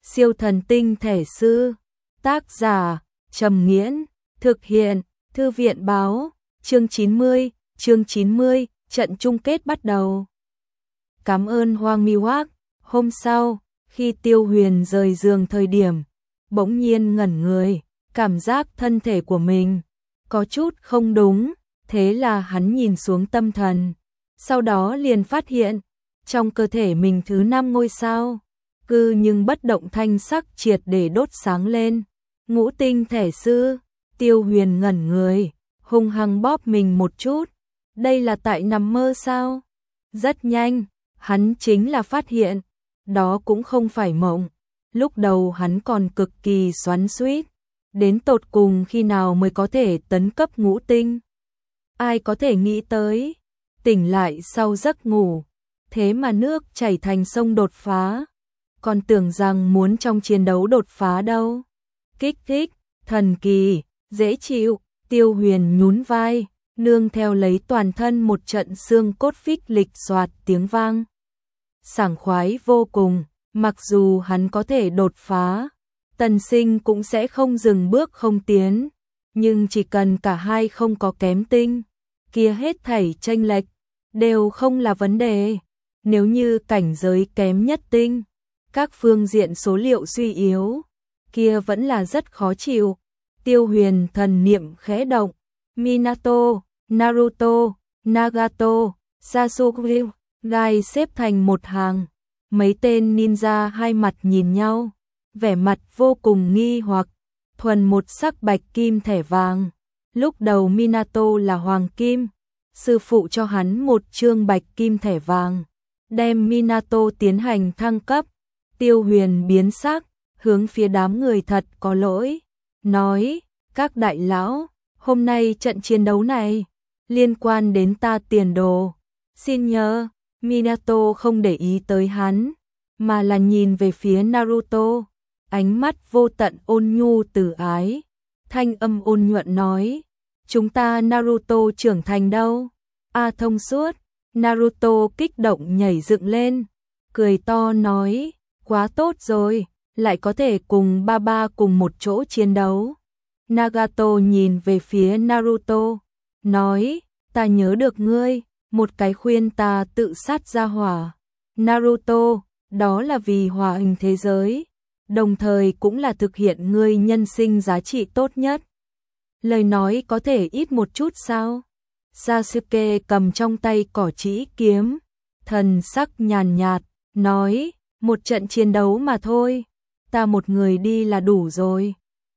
Siêu thần tinh thể sư. Tác giả Trầm Nghiễn. Thực hiện Thư viện báo. Chương 90, trận chung kết bắt đầu. Cảm ơn Hoàng Miwak. Hôm sau, khi Tiêu Huyền rời giường thời điểm, bỗng nhiên ngẩn người, cảm giác thân thể của mình có chút không đúng, thế là hắn nhìn xuống tâm thần, sau đó liền phát hiện, trong cơ thể mình thứ 5 ngôi sao, cư nhưng bất động thanh sắc triệt để đốt sáng lên. Ngũ tinh thể sư. Tiêu Huyền ngẩn người, hung hăng bóp mình một chút, đây là tại nằm mơ sao? Rất nhanh, hắn chính là phát hiện, đó cũng không phải mộng. Lúc đầu hắn còn cực kỳ xoắn xuýt, đến tột cùng khi nào mới có thể tấn cấp ngũ tinh. Ai có thể nghĩ tới, tỉnh lại sau giấc ngủ, thế mà nước chảy thành sông đột phá. Còn tưởng rằng muốn trong chiến đấu đột phá đâu. Kích thích, thần kỳ, dễ chịu. Tiêu Huyền nhún vai, nương theo lấy toàn thân một trận xương cốt phích lịch xoạt tiếng vang. Sảng khoái vô cùng, mặc dù hắn có thể đột phá, Tần Sinh cũng sẽ không dừng bước không tiến, nhưng chỉ cần cả hai không có kém tinh, kia hết thảy chênh lệch đều không là vấn đề. Nếu như cảnh giới kém nhất tinh, các phương diện số liệu suy yếu, kia vẫn là rất khó chịu. Tiêu Huyền thần niệm khẽ động, Minato, Naruto, Nagato, Sasuke, Gai xếp thành một hàng. Mấy tên ninja hai mặt nhìn nhau, vẻ mặt vô cùng nghi hoặc. Thuần một sắc bạch kim thẻ vàng. Lúc đầu Minato là hoàng kim, sư phụ cho hắn một chương bạch kim thẻ vàng, đem Minato tiến hành thăng cấp. Tiêu Huyền biến sắc, hướng phía đám người thật có lỗi, nói, các đại lão, hôm nay trận chiến đấu này, liên quan đến ta tiền đồ. Xin nhớ, Minato không để ý tới hắn, mà là nhìn về phía Naruto, ánh mắt vô tận ôn nhu từ ái. Thanh âm ôn nhuận nói, chúng ta Naruto trưởng thành đâu? Thông suốt. Naruto kích động nhảy dựng lên, cười to nói, quá tốt rồi, lại có thể cùng ba ba cùng một chỗ chiến đấu. Nagato nhìn về phía Naruto, nói, ta nhớ được ngươi, một cái khuyên ta tự sát ra hỏa. Naruto, đó là vì hòa hình thế giới, đồng thời cũng là thực hiện ngươi nhân sinh giá trị tốt nhất. Lời nói có thể ít một chút sao? Sasuke cầm trong tay cỏ trĩ kiếm, thần sắc nhàn nhạt, nói, một trận chiến đấu mà thôi, ta một người đi là đủ rồi.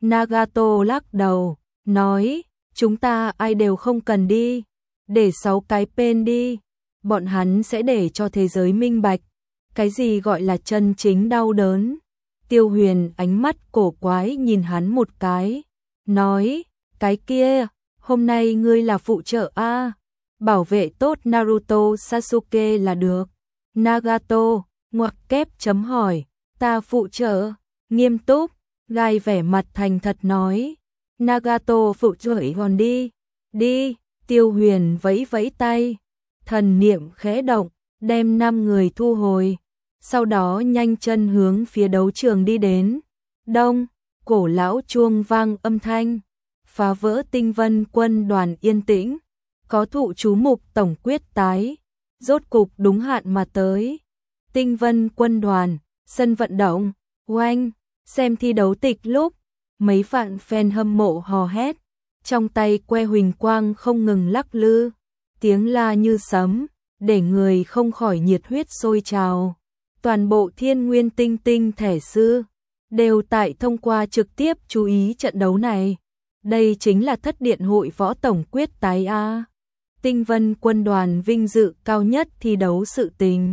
Nagato lắc đầu, nói, chúng ta ai đều không cần đi, để 6 cái pen đi, bọn hắn sẽ để cho thế giới minh bạch, cái gì gọi là chân chính đau đớn. Tiêu Huyền ánh mắt cổ quái nhìn hắn một cái, nói, cái kia, hôm nay ngươi là phụ trợ a, bảo vệ tốt Naruto Sasuke là được. Nagato, ngoặc kép chấm hỏi, ta phụ trợ, nghiêm túc. Gai vẻ mặt thành thật nói, Nagato phụ trợ còn đi, đi. Tiêu Huyền vẫy vẫy tay, thần niệm khẽ động, đem 5 người thu hồi, sau đó nhanh chân hướng phía đấu trường đi đến. Đông, cổ lão chuông vang âm thanh, phá vỡ tinh vân quân đoàn yên tĩnh, có thụ chú mục tổng quyết tái, rốt cục đúng hạn mà tới. Tinh vân quân đoàn, sân vận động, oanh. Xem thi đấu tịch lúc, mấy vạn fan hâm mộ hò hét, trong tay que huỳnh quang không ngừng lắc lư, tiếng la như sấm, để người không khỏi nhiệt huyết sôi trào. Toàn bộ Thiên Nguyên tinh thể sư đều tại thông qua trực tiếp chú ý trận đấu này. Đây chính là thất điện hội võ tổng quyết tái a. Tinh vân quân đoàn vinh dự cao nhất thi đấu sự tình.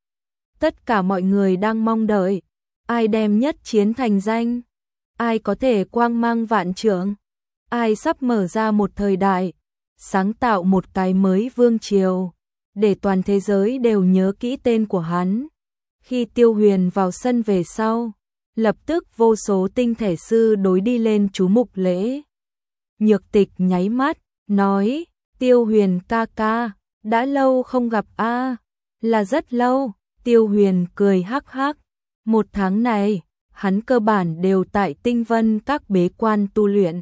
Tất cả mọi người đang mong đợi, ai đem nhất chiến thành danh, ai có thể quang mang vạn trượng, ai sắp mở ra một thời đại, sáng tạo một cái mới vương triều, để toàn thế giới đều nhớ kỹ tên của hắn. Khi Tiêu Huyền vào sân về sau, lập tức vô số tinh thể sư đối đi lên chú mục lễ. Nhược Tịch nháy mắt, nói, Tiêu Huyền ca ca, đã lâu không gặp a. Là rất lâu. Tiêu Huyền cười hắc hắc, 1 tháng này, hắn cơ bản đều tại Tinh Vân các bế quan tu luyện.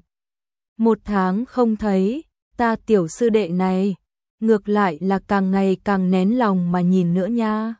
1 tháng không thấy, ta tiểu sư đệ này, ngược lại là càng ngày càng nén lòng mà nhìn nữa nha.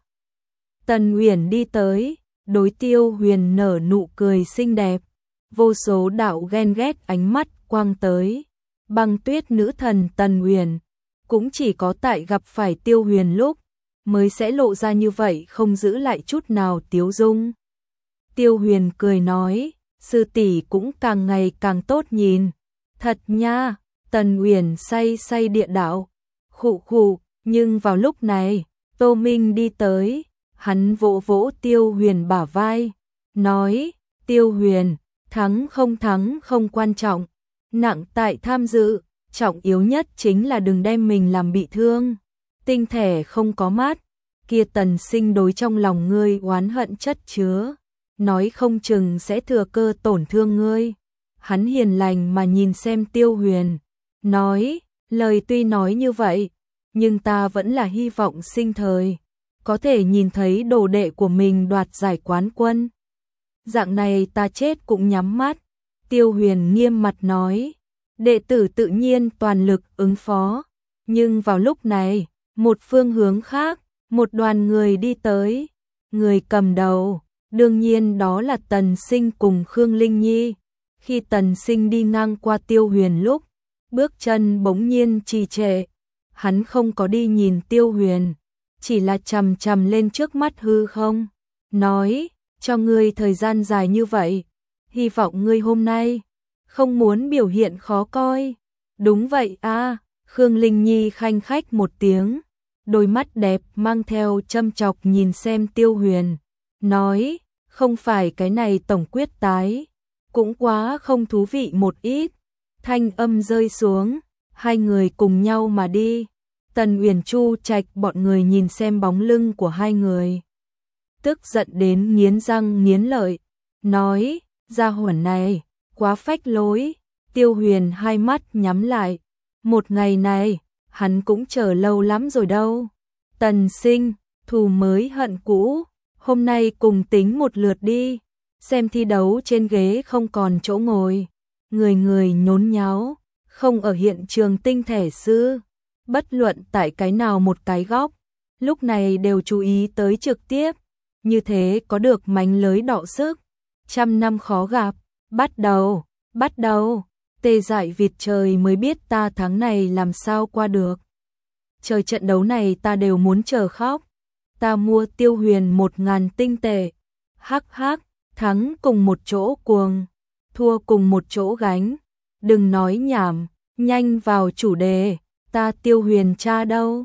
Tần Uyển đi tới, đối Tiêu Huyền nở nụ cười xinh đẹp, vô số đạo ghen ghét ánh mắt quang tới. Băng Tuyết nữ thần Tần Uyển, cũng chỉ có tại gặp phải Tiêu Huyền lúc mới sẽ lộ ra như vậy, không giữ lại chút nào tiếu dung. Tiêu Huyền cười nói, sư tỷ cũng càng ngày càng tốt nhìn. Thật nha. Tần Uyển say say địa đạo. Khụ khụ. Nhưng vào lúc này, Tô Minh đi tới, hắn vỗ vỗ Tiêu Huyền bả vai, nói, Tiêu Huyền, thắng không quan trọng, nặng tại tham dự, trọng yếu nhất chính là đừng đem mình làm bị thương. Tinh thể không có mát, kia Tần Sinh đối trong lòng ngươi oán hận chất chứa, nói không chừng sẽ thừa cơ tổn thương ngươi. Hắn hiền lành mà nhìn xem Tiêu Huyền, nói, lời tuy nói như vậy, nhưng ta vẫn là hy vọng sinh thời có thể nhìn thấy đồ đệ của mình đoạt giải quán quân. Dạng này ta chết cũng nhắm mắt. Tiêu Huyền nghiêm mặt nói, đệ tử tự nhiên toàn lực ứng phó. Nhưng vào lúc này, một phương hướng khác, một đoàn người đi tới. Người cầm đầu, đương nhiên đó là Tần Sinh cùng Khương Linh Nhi. Khi Tần Sinh đi ngang qua Tiêu Huyền lúc, bước chân bỗng nhiên trì trệ. Hắn không có đi nhìn Tiêu Huyền, chỉ là chằm chằm lên trước mắt hư không, nói, cho ngươi thời gian dài như vậy, hy vọng ngươi hôm nay không muốn biểu hiện khó coi. Đúng vậy a. Khương Linh Nhi khanh khách một tiếng, đôi mắt đẹp mang theo châm chọc nhìn xem Tiêu Huyền, nói, không phải cái này tổng quyết tái, cũng quá không thú vị một ít. Thanh âm rơi xuống, hai người cùng nhau mà đi. Tần Uyển Chu Trạch bọn người nhìn xem bóng lưng của hai người, tức giận đến nghiến răng nghiến lợi, nói, gia hỏa này, quá phách lối. Tiêu Huyền hai mắt nhắm lại, một ngày này, hắn cũng chờ lâu lắm rồi đâu. Tần Sinh, thù mới hận cũ, hôm nay cùng tính một lượt đi, xem thi đấu trên ghế không còn chỗ ngồi, người người nhốn nháo, không ở hiện trường tinh thể sư. Bất luận tại cái nào một cái góc, lúc này đều chú ý tới trực tiếp, như thế có được mánh lới đọ sức. 100 năm khó gặp, bắt đầu, tê dại vịt trời mới biết ta tháng này làm sao qua được. Trời, trận đấu này ta đều muốn chờ khóc. Ta mua Tiêu Huyền 1000 tinh tệ, hắc hắc, thắng cùng một chỗ cuồng, thua cùng một chỗ gánh. Đừng nói nhảm, nhanh vào chủ đề. Ta Tiêu Huyền cha đâu?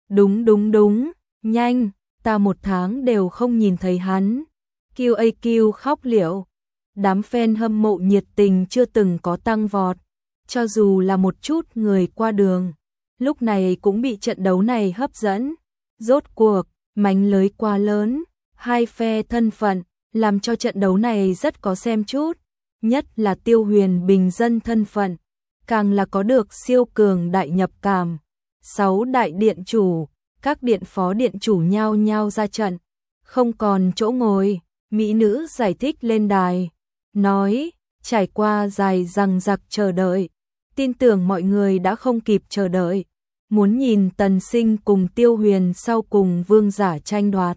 Đúng, nhanh, ta 1 tháng đều không nhìn thấy hắn. QAQ khóc liệu. Đám fan hâm mộ nhiệt tình chưa từng có tăng vọt, cho dù là một chút người qua đường, lúc này cũng bị trận đấu này hấp dẫn. Rốt cuộc, mánh lới quá lớn, hai phe thân phận, làm cho trận đấu này rất có xem chút, nhất là Tiêu Huyền bình dân thân phận, càng là có được siêu cường đại nhập cảm. 6 đại điện chủ, các điện phó điện chủ nhao nhao ra trận, không còn chỗ ngồi. Mỹ nữ giải thích lên đài, nói, trải qua dài dằng dặc chờ đợi, tin tưởng mọi người đã không kịp chờ đợi, muốn nhìn Tần Sinh cùng Tiêu Huyền sau cùng vương giả tranh đoạt.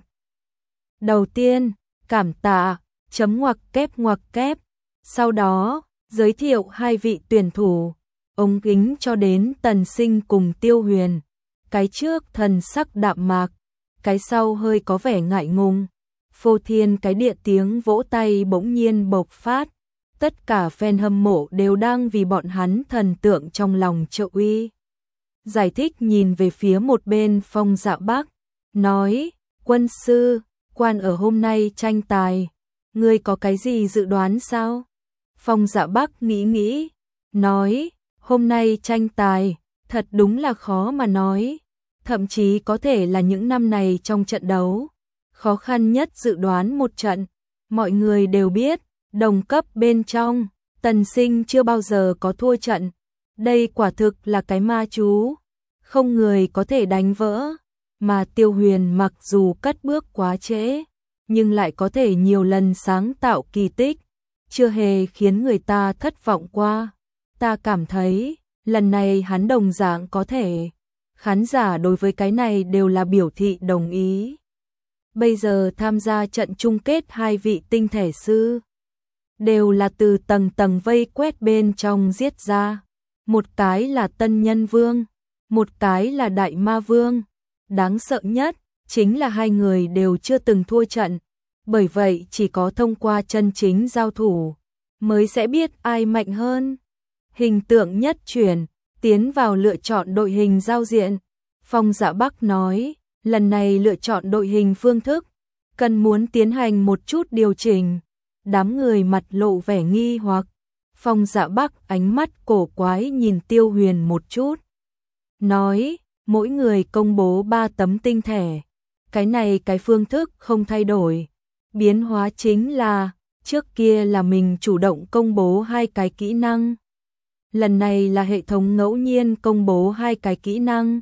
Đầu tiên, cảm tạ, chấm ngoặc kép, sau đó, giới thiệu hai vị tuyển thủ, ống kính cho đến Tần Sinh cùng Tiêu Huyền, cái trước thần sắc đạm mạc, cái sau hơi có vẻ ngại ngùng. Phô thiên cái địa tiếng vỗ tay bỗng nhiên bộc phát, tất cả fan hâm mộ đều đang vì bọn hắn thần tượng trong lòng trợ uy. Giải thích nhìn về phía một bên Phong Dạ Bắc, nói, quân sư, quan ở hôm nay tranh tài, ngươi có cái gì dự đoán sao? Phong Dạ Bắc nghĩ, nói, hôm nay tranh tài, thật đúng là khó mà nói, thậm chí có thể là những năm này trong trận đấu khó khăn nhất dự đoán một trận. Mọi người đều biết, đồng cấp bên trong, Tần Sinh chưa bao giờ có thua trận. Đây quả thực là cái ma chú, không người có thể đánh vỡ. Mà Tiêu Huyền mặc dù cất bước quá trễ, nhưng lại có thể nhiều lần sáng tạo kỳ tích, chưa hề khiến người ta thất vọng qua. Ta cảm thấy, lần này hắn đồng dạng có thể. Khán giả đối với cái này đều là biểu thị đồng ý. Bây giờ tham gia trận chung kết hai vị tinh thể sư, đều là từ tầng tầng vây quét bên trong giết ra. Một cái là Tân Nhân Vương, một cái là Đại Ma Vương. Đáng sợ nhất chính là hai người đều chưa từng thua trận, bởi vậy chỉ có thông qua chân chính giao thủ mới sẽ biết ai mạnh hơn. Hình tượng nhất chuyển, tiến vào lựa chọn đội hình giao diện. Phong Dạ Bắc nói, lần này lựa chọn đội hình phương thức, cần muốn tiến hành một chút điều chỉnh. Đám người mặt lộ vẻ nghi hoặc. Phong Dạ Bắc ánh mắt cổ quái nhìn Tiêu Huyền một chút, nói, mỗi người công bố 3 tấm tinh thể. Cái này cái phương thức không thay đổi. Biến hóa chính là, trước kia là mình chủ động công bố 2 cái kỹ năng. Lần này là hệ thống ngẫu nhiên công bố 2 cái kỹ năng.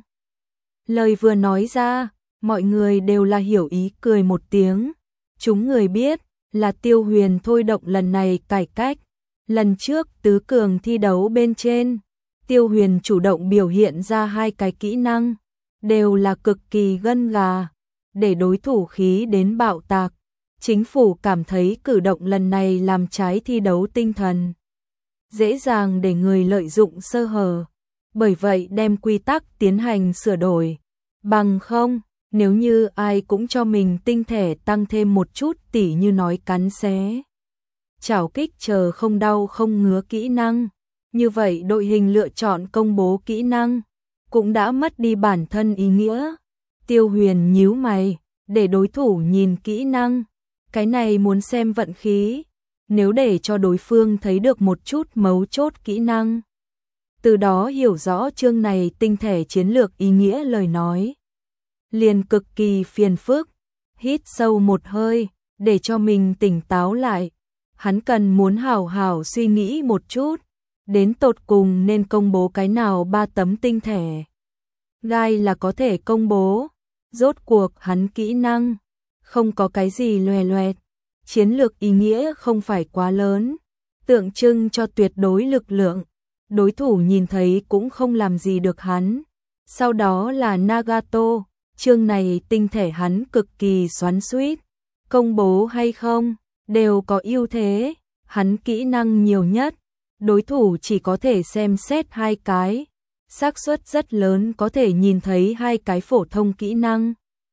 Lời vừa nói ra, mọi người đều là hiểu ý cười một tiếng. Chúng người biết là Tiêu Huyền thôi động lần này cải cách. Lần trước tứ cường thi đấu bên trên, Tiêu Huyền chủ động biểu hiện ra 2 cái kỹ năng, đều là cực kỳ gân gà, để đối thủ khí đến bạo tạc. Chính phủ cảm thấy cử động lần này làm trái thi đấu tinh thần, dễ dàng để người lợi dụng sơ hở, bởi vậy đem quy tắc tiến hành sửa đổi. Bằng không, nếu như ai cũng cho mình tinh thể tăng thêm một chút tỉ như nói cắn xé, chảo kích chờ không đau không ngứa kỹ năng, như vậy đội hình lựa chọn công bố kỹ năng cũng đã mất đi bản thân ý nghĩa. Tiêu Huyền nhíu mày, để đối thủ nhìn kỹ năng, cái này muốn xem vận khí. Nếu để cho đối phương thấy được một chút mấu chốt kỹ năng, từ đó hiểu rõ chương này tinh thể chiến lược ý nghĩa lời nói, liền cực kỳ phiền phức. Hít sâu một hơi, để cho mình tỉnh táo lại. Hắn cần muốn hảo hảo suy nghĩ một chút, đến tột cùng nên công bố cái nào 3 tấm tinh thể. Gai là có thể công bố, rốt cuộc hắn kỹ năng, không có cái gì loè loẹt, chiến lược ý nghĩa không phải quá lớn, tượng trưng cho tuyệt đối lực lượng, đối thủ nhìn thấy cũng không làm gì được hắn. Sau đó là Nagato, chương này tinh thể hắn cực kỳ xoắn xuýt, công bố hay không, đều có ưu thế, hắn kỹ năng nhiều nhất, đối thủ chỉ có thể xem xét 2 cái, xác suất rất lớn có thể nhìn thấy 2 cái phổ thông kỹ năng.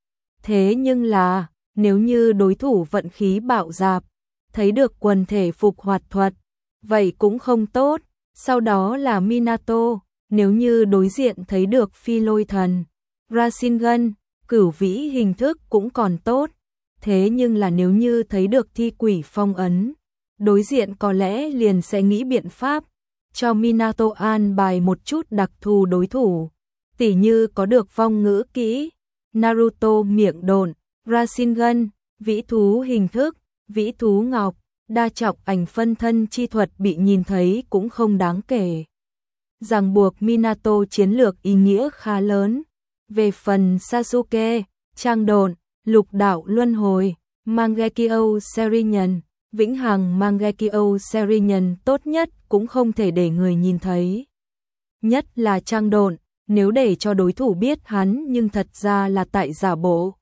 Thế nhưng là, nếu như đối thủ vận khí bạo dạp, thấy được quần thể phục hoạt thuật, vậy cũng không tốt. Sau đó là Minato, nếu như đối diện thấy được phi lôi thần, Rasengan, cửu vĩ hình thức cũng còn tốt. Thế nhưng là nếu như thấy được thi quỷ phong ấn, đối diện có lẽ liền sẽ nghĩ biện pháp cho Minato an bài một chút đặc thù đối thủ, tỉ như có được vong ngữ kỹ, Naruto miệng độn, Rasengan, vĩ thú hình thức, vĩ thú ngọc, đa trọng ảnh phân thân chi thuật bị nhìn thấy cũng không đáng kể. Ràng buộc Minato chiến lược ý nghĩa khá lớn. Về phần Sasuke, trang độn, lục đạo luân hồi, Mangekyo Sharingan, vĩnh hằng Mangekyo Sharingan tốt nhất cũng không thể để người nhìn thấy. Nhất là trang độn, nếu để cho đối thủ biết hắn nhưng thật ra là tại giả bộ,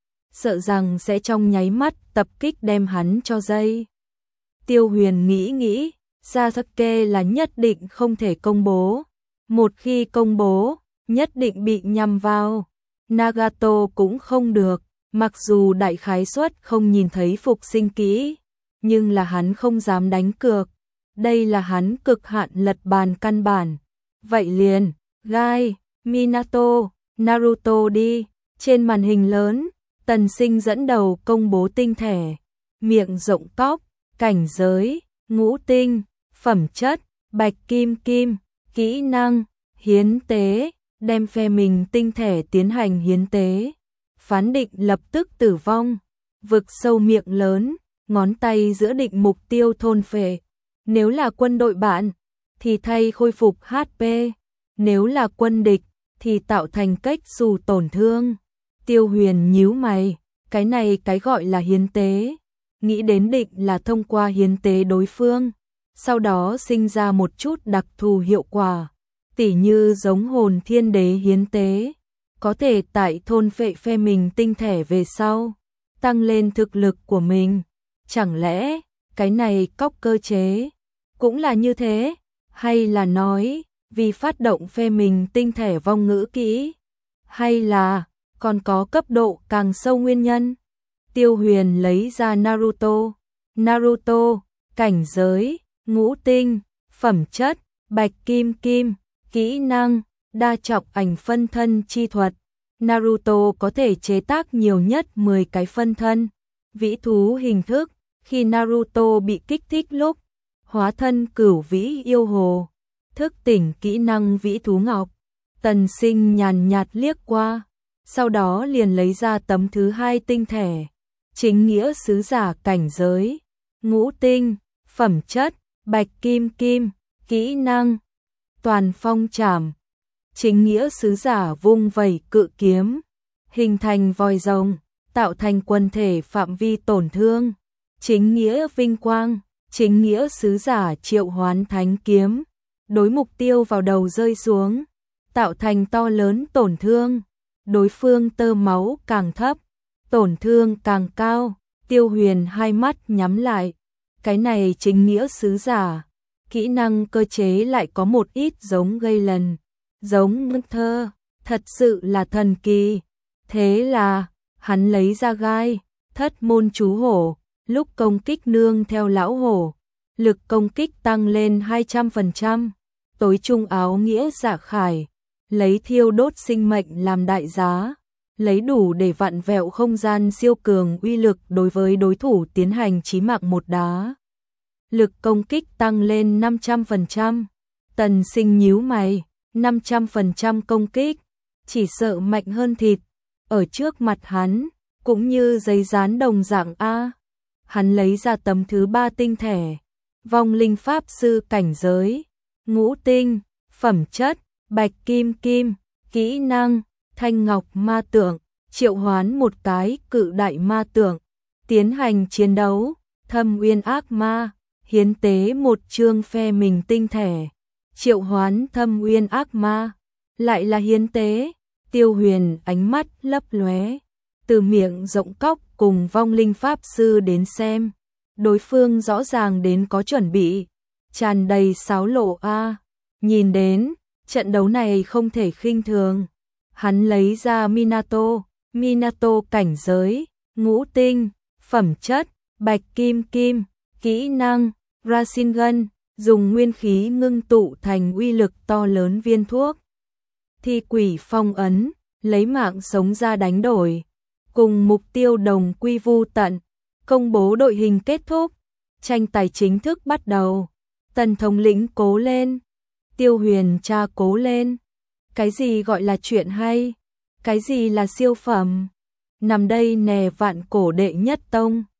sợ rằng sẽ trong nháy mắt tập kích đem hắn cho dây. Tiêu Huyền nghĩ, Sasuke là nhất định không thể công bố. Một khi công bố, nhất định bị nhằm vào. Nagato cũng không được, mặc dù đại khái suất không nhìn thấy phục sinh kỹ, nhưng là hắn không dám đánh cược. Đây là hắn cực hạn lật bàn căn bản. Vậy liền, Gai, Minato, Naruto đi. Trên màn hình lớn, Tần Sinh dẫn đầu công bố tinh thể. Miệng rộng cóc, cảnh giới, ngũ tinh, phẩm chất, bạch kim kim, kỹ năng, hiến tế, đem phe mình tinh thể tiến hành hiến tế. Phán định lập tức tử vong, vực sâu miệng lớn, ngón tay giữa định mục tiêu thôn phệ. Nếu là quân đội bạn, thì thay khôi phục HP, nếu là quân địch, thì tạo thành cách xù tổn thương. Tiêu Huyền nhíu mày, Cái này cái gọi là hiến tế, nghĩ đến định là thông qua hiến tế đối phương, sau đó sinh ra một chút đặc thù hiệu quả, tỉ như giống hồn thiên đế hiến tế, có thể tại thôn phệ phe mình tinh thể về sau, tăng lên thực lực của mình. Chẳng lẽ cái này cóc cơ chế cũng là như thế, hay là nói vì phát động phe mình tinh thể vong ngữ kỹ, hay là còn có cấp độ càng sâu nguyên nhân? Tiêu Huyền lấy ra Naruto, cảnh giới, ngũ tinh, phẩm chất, bạch kim kim, kỹ năng, đa trọng ảnh phân thân chi thuật. Naruto có thể chế tác nhiều nhất 10 cái phân thân, vĩ thú hình thức, khi Naruto bị kích thích lúc, hóa thân cửu vĩ yêu hồ, thức tỉnh kỹ năng vĩ thú ngọc. Tần Sinh nhàn nhạt liếc qua, sau đó liền lấy ra tấm thứ 2 tinh thể, chính nghĩa sứ giả cảnh giới, ngũ tinh, phẩm chất, bạch kim kim, kỹ năng, toàn phong trảm. Chính nghĩa sứ giả vung vẩy cự kiếm, hình thành vòi rồng, tạo thành quần thể phạm vi tổn thương. Chính nghĩa vinh quang, chính nghĩa sứ giả triệu hoán thánh kiếm, đối mục tiêu vào đầu rơi xuống, tạo thành to lớn tổn thương. Đối phương tơ máu càng thấp, tổn thương càng cao. Tiêu Huyền hai mắt nhắm lại, cái này chính nghĩa sứ giả, kỹ năng cơ chế lại có một ít giống gây lần, giống ngân thơ, thật sự là thần kỳ. Thế là, hắn lấy ra gai, thất môn chú hổ, lúc công kích nương theo lão hổ, lực công kích tăng lên 200%, tối trung áo nghĩa dạ khải, lấy thiêu đốt sinh mệnh làm đại giá, lấy đủ để vặn vẹo không gian siêu cường uy lực đối với đối thủ tiến hành chí mạng một đá. Lực công kích tăng lên 500%, Tần Sinh nhíu mày, 500% công kích, chỉ sợ mạnh hơn thịt, ở trước mặt hắn, cũng như giấy dán đồng dạng A. Hắn lấy ra tấm thứ 3 tinh thể, vong linh pháp sư cảnh giới, ngũ tinh, phẩm chất, bạch kim kim, kỹ năng, thanh ngọc ma tượng, triệu hoán một cái cự đại ma tượng, tiến hành chiến đấu, thâm uyên ác ma, hiến tế một chương phe mình tinh thể, triệu hoán thâm uyên ác ma, lại là hiến tế. Tiêu Huyền ánh mắt lấp lóe, từ miệng rộng cóc cùng vong linh pháp sư đến xem, đối phương rõ ràng đến có chuẩn bị, tràn đầy xáo lộ A. Nhìn đến, trận đấu này không thể khinh thường. Hắn lấy ra Minato cảnh giới, ngũ tinh, phẩm chất, bạch kim kim, kỹ năng, Rasengan, dùng nguyên khí ngưng tụ thành uy lực to lớn viên thuốc. Thi quỷ phong ấn, lấy mạng sống ra đánh đổi, cùng mục tiêu đồng quy vu tận. Công bố đội hình kết thúc, tranh tài chính thức bắt đầu. Tần thống lĩnh cố lên, Tiêu Huyền cha cố lên. Cái gì gọi là chuyện hay? Cái gì là siêu phẩm? Nằm đây nè vạn cổ đệ nhất tông.